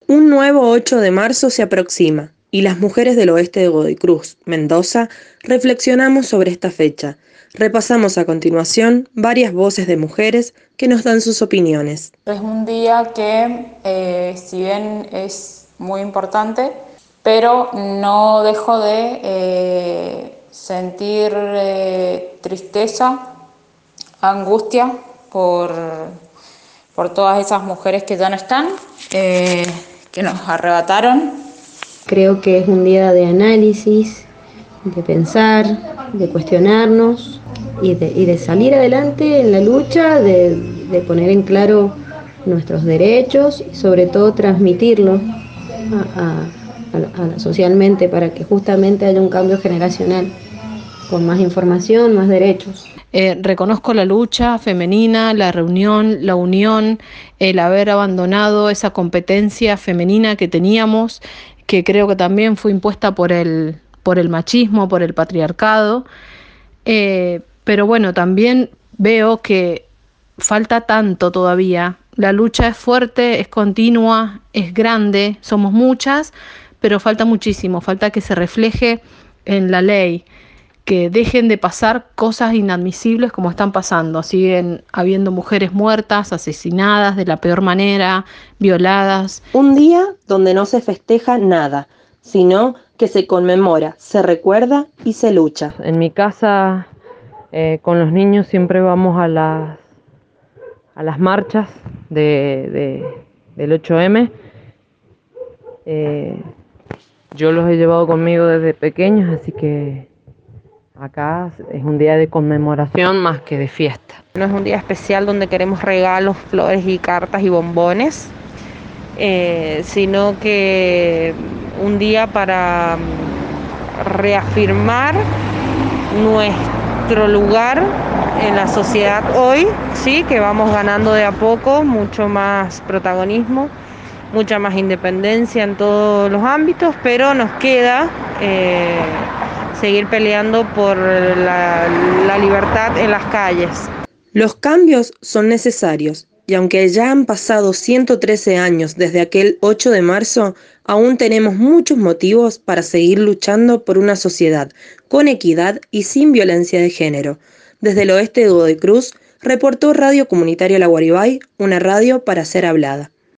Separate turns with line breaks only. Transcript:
Un nuevo 8 de marzo se aproxima y las mujeres del oeste de Godoy Cruz, Mendoza, reflexionamos sobre esta fecha. Repasamos a continuación varias voces de mujeres que nos dan sus opiniones.
Es un día que, si bien es muy importante, pero no dejo de sentir tristeza, angustia por todas esas mujeres que ya no están, que nos arrebataron.
Creo que es un día de análisis, de pensar, de cuestionarnos y de salir adelante en la lucha, de poner en claro nuestros derechos y sobre todo transmitirlo socialmente para que justamente haya un cambio generacional con más información, más derechos.
Reconozco la lucha femenina, la reunión, la unión, el haber abandonado esa competencia femenina que teníamos, que creo que también fue impuesta por el machismo, por el patriarcado. Pero bueno, también veo que falta tanto todavía. La lucha es fuerte, es continua, es grande, somos muchas, pero falta muchísimo, falta que se refleje en la ley, que dejen de pasar cosas inadmisibles como están pasando. Siguen habiendo mujeres muertas, asesinadas de la peor manera, violadas.
Un día donde no se festeja nada, sino que se conmemora, se recuerda y se lucha.
En mi casa, con los niños siempre vamos a las marchas del 8M. Yo los he llevado conmigo desde pequeños, así que acá es un día de conmemoración más que de fiesta.
No es un día especial donde queremos regalos, flores y cartas y bombones, sino que un día para reafirmar nuestro lugar en la sociedad hoy, sí, que vamos ganando de a poco mucho más protagonismo, mucha más independencia en todos los ámbitos, pero nos queda seguir peleando por la libertad en las calles.
Los cambios son necesarios y aunque ya han pasado 113 años desde aquel 8 de marzo, aún tenemos muchos motivos para seguir luchando por una sociedad con equidad y sin violencia de género. Desde el oeste de Godoy Cruz, reportó Radio Comunitaria La Guaribay, una radio para ser hablada.